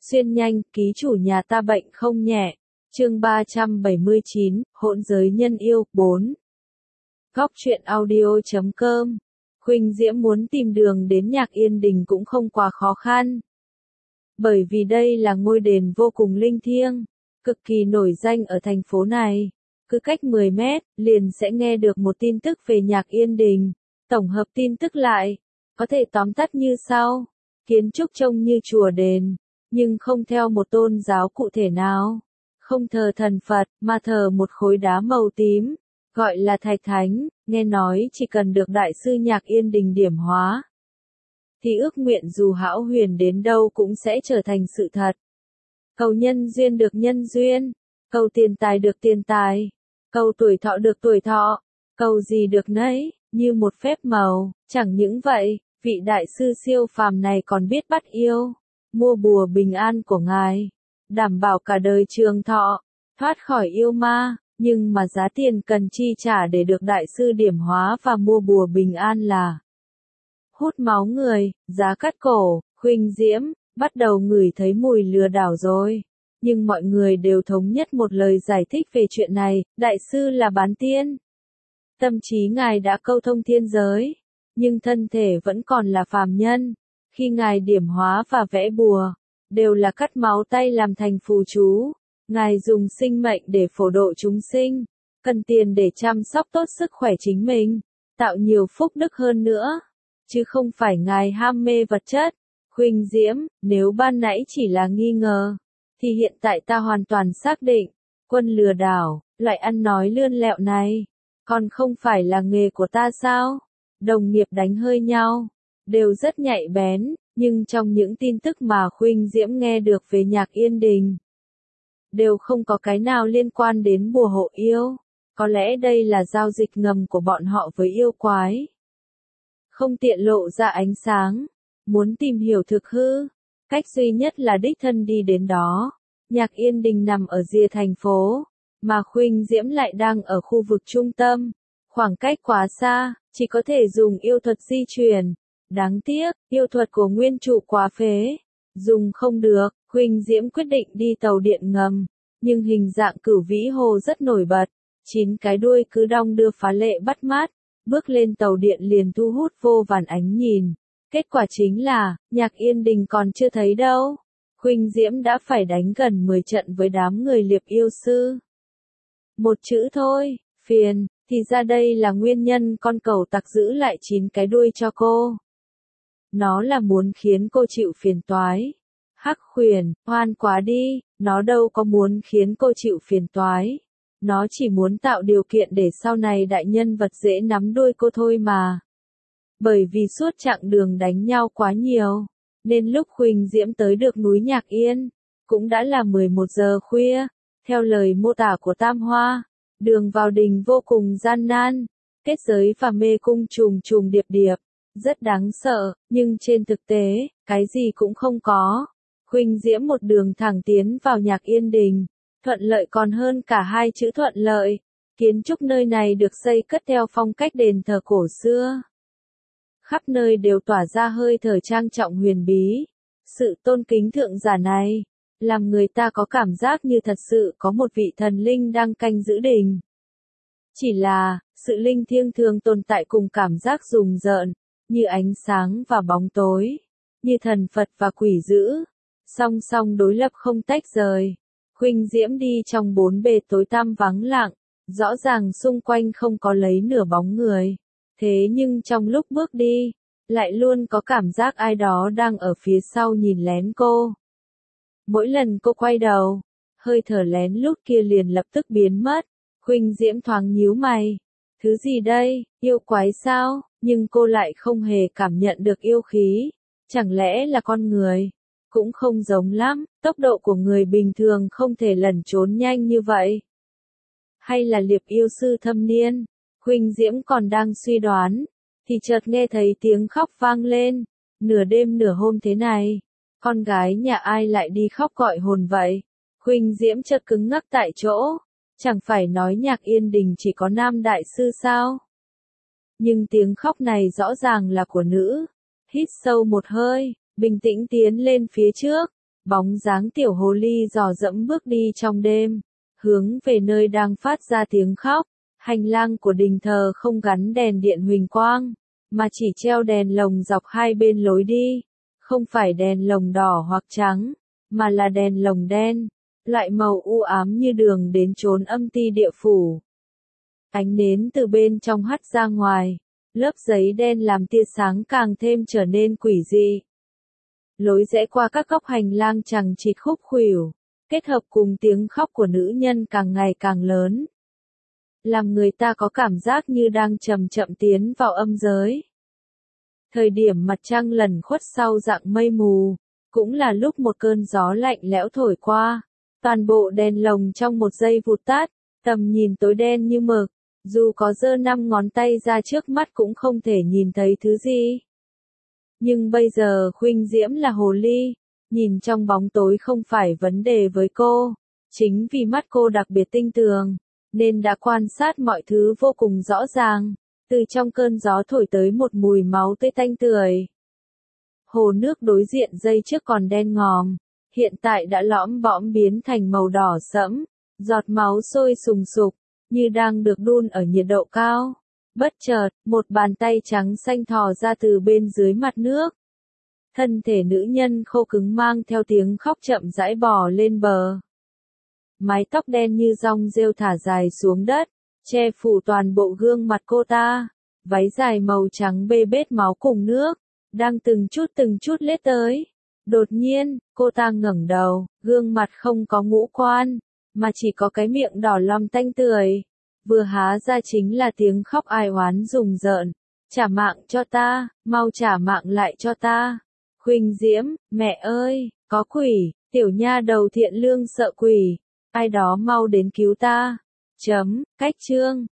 Xuyên nhanh, ký chủ nhà ta bệnh không nhẹ. Chương 379, hỗn giới nhân yêu, 4. Góc truyện audio.com. Khuynh Diễm muốn tìm đường đến Nhạc Yên Đình cũng không quá khó khăn. Bởi vì đây là ngôi đền vô cùng linh thiêng, cực kỳ nổi danh ở thành phố này. Cứ cách 10 mét, liền sẽ nghe được một tin tức về Nhạc Yên Đình. Tổng hợp tin tức lại, có thể tóm tắt như sau. Kiến trúc trông như chùa đền, nhưng không theo một tôn giáo cụ thể nào. Không thờ thần Phật, mà thờ một khối đá màu tím, gọi là Thạch Thánh, nghe nói chỉ cần được Đại sư Nhạc Yên Đình điểm hóa, thì ước nguyện dù hão huyền đến đâu cũng sẽ trở thành sự thật. Cầu nhân duyên được nhân duyên, cầu tiền tài được tiền tài, cầu tuổi thọ được tuổi thọ, cầu gì được nấy, như một phép màu. Chẳng những vậy, vị đại sư siêu phàm này còn biết bắt yêu, mua bùa bình an của ngài, đảm bảo cả đời trường thọ, thoát khỏi yêu ma. Nhưng mà giá tiền cần chi trả để được đại sư điểm hóa và mua bùa bình an là hút máu người, giá cắt cổ. Khuynh Diễm bắt đầu ngửi thấy mùi lừa đảo rồi. Nhưng mọi người đều thống nhất một lời giải thích về chuyện này, đại sư là bán tiên. Tâm trí ngài đã câu thông thiên giới, nhưng thân thể vẫn còn là phàm nhân. Khi ngài điểm hóa và vẽ bùa, đều là cắt máu tay làm thành phù chú. Ngài dùng sinh mệnh để phổ độ chúng sinh, cần tiền để chăm sóc tốt sức khỏe chính mình, tạo nhiều phúc đức hơn nữa, chứ không phải ngài ham mê vật chất. Khuynh Diễm, nếu ban nãy chỉ là nghi ngờ, thì hiện tại ta hoàn toàn xác định, quân lừa đảo, loại ăn nói lươn lẹo này, còn không phải là nghề của ta sao? Đồng nghiệp đánh hơi nhau, đều rất nhạy bén, nhưng trong những tin tức mà Khuynh Diễm nghe được về Nhạc Yên Đình, đều không có cái nào liên quan đến bùa hộ yêu. Có lẽ đây là giao dịch ngầm của bọn họ với yêu quái, không tiện lộ ra ánh sáng. Muốn tìm hiểu thực hư, cách duy nhất là đích thân đi đến đó. Nhạc Yên Đình nằm ở rìa thành phố, mà Khuynh Diễm lại đang ở khu vực trung tâm. Khoảng cách quá xa, chỉ có thể dùng yêu thuật di chuyển. Đáng tiếc, yêu thuật của nguyên trụ quá phế, dùng không được. Khuynh Diễm quyết định đi tàu điện ngầm, nhưng hình dạng Cửu Vĩ Hồ rất nổi bật, 9 cái đuôi cứ đong đưa phá lệ bắt mắt, bước lên tàu điện liền thu hút vô vàn ánh nhìn. Kết quả chính là, Nhạc Yên Đình còn chưa thấy đâu. Khuynh Diễm đã phải đánh gần 10 trận với đám người liệp yêu sư. Một chữ thôi, phiền, thì ra đây là nguyên nhân con cẩu tặc giữ lại 9 cái đuôi cho cô. Nó là muốn khiến cô chịu phiền toái. Hắc Khuyển, hoan quá đi, nó đâu có muốn khiến cô chịu phiền toái. Nó chỉ muốn tạo điều kiện để sau này đại nhân vật dễ nắm đuôi cô thôi mà. Bởi vì suốt chặng đường đánh nhau quá nhiều, nên lúc Khuynh Diễm tới được núi Nhạc Yên, cũng đã là 11 giờ khuya. Theo lời mô tả của Tam Hoa, đường vào đình vô cùng gian nan, kết giới và mê cung trùng trùng điệp điệp, rất đáng sợ, nhưng trên thực tế, cái gì cũng không có. Khuynh Diễm một đường thẳng tiến vào Nhạc Yên Đình, thuận lợi còn hơn cả 2 chữ thuận lợi. Kiến trúc nơi này được xây cất theo phong cách đền thờ cổ xưa. Khắp nơi đều tỏa ra hơi thở trang trọng huyền bí. Sự tôn kính thượng giả này, làm người ta có cảm giác như thật sự có một vị thần linh đang canh giữ đình. Chỉ là, sự linh thiêng thường tồn tại cùng cảm giác rùng rợn, như ánh sáng và bóng tối, như thần Phật và quỷ dữ, song song đối lập không tách rời. Khuynh Diễm đi trong 4 bề tối tăm vắng lặng, rõ ràng xung quanh không có lấy nửa bóng người. Thế nhưng trong lúc bước đi, lại luôn có cảm giác ai đó đang ở phía sau nhìn lén cô. Mỗi lần cô quay đầu, hơi thở lén lút kia liền lập tức biến mất. Khuynh Diễm thoáng nhíu mày. Thứ gì đây, yêu quái sao? Nhưng cô lại không hề cảm nhận được yêu khí. Chẳng lẽ là con người? Cũng không giống lắm, tốc độ của người bình thường không thể lẩn trốn nhanh như vậy. Hay là liệp yêu sư thâm niên? Khuynh Diễm còn đang suy đoán, thì chợt nghe thấy tiếng khóc vang lên. Nửa đêm nửa hôm thế này, con gái nhà ai lại đi khóc gọi hồn vậy? Khuynh Diễm chợt cứng ngắc tại chỗ. Chẳng phải nói Nhạc Yên Đình chỉ có nam đại sư sao? Nhưng tiếng khóc này rõ ràng là của nữ. Hít sâu một hơi, bình tĩnh tiến lên phía trước. Bóng dáng tiểu hồ ly dò dẫm bước đi trong đêm, hướng về nơi đang phát ra tiếng khóc. Hành lang của đình thờ không gắn đèn điện huỳnh quang, mà chỉ treo đèn lồng dọc hai bên lối đi. Không phải đèn lồng đỏ hoặc trắng, mà là đèn lồng đen, loại màu u ám như đường đến chốn âm ti địa phủ. Ánh nến từ bên trong hắt ra ngoài, lớp giấy đen làm tia sáng càng thêm trở nên quỷ dị. Lối rẽ qua các góc hành lang chằng chịt khúc khuỷu, kết hợp cùng tiếng khóc của nữ nhân càng ngày càng lớn, làm người ta có cảm giác như đang chậm chậm tiến vào âm giới. Thời điểm mặt trăng lẩn khuất sau dạng mây mù, cũng là lúc một cơn gió lạnh lẽo thổi qua, toàn bộ đèn lồng trong một giây vụt tắt, tầm nhìn tối đen như mực, dù có giơ 5 ngón tay ra trước mắt cũng không thể nhìn thấy thứ gì. Nhưng bây giờ Khuynh Diễm là hồ ly, nhìn trong bóng tối không phải vấn đề với cô, chính vì mắt cô đặc biệt tinh tường, nên đã quan sát mọi thứ vô cùng rõ ràng. Từ trong cơn gió thổi tới một mùi máu tươi tanh tưởi. Hồ nước đối diện giây trước còn đen ngòm, hiện tại đã lõm bõm biến thành màu đỏ sẫm, giọt máu sôi sùng sục, như đang được đun ở nhiệt độ cao. Bất chợt, một bàn tay trắng xanh thò ra từ bên dưới mặt nước. Thân thể nữ nhân khô cứng mang theo tiếng khóc chậm rãi bò lên bờ. Mái tóc đen như dong rêu thả dài xuống đất, che phủ toàn bộ gương mặt cô ta. Váy dài màu trắng bê bết máu cùng nước, đang từng chút lết tới. Đột nhiên, cô ta ngẩng đầu, gương mặt không có ngũ quan, mà chỉ có cái miệng đỏ lòm tanh tưởi. Vừa há ra chính là tiếng khóc ai oán rùng rợn. Trả mạng cho ta, mau trả mạng lại cho ta. Khuynh Diễm, mẹ ơi, có quỷ, tiểu nha đầu thiện lương sợ quỷ. Ai đó mau đến cứu ta. Cách chương.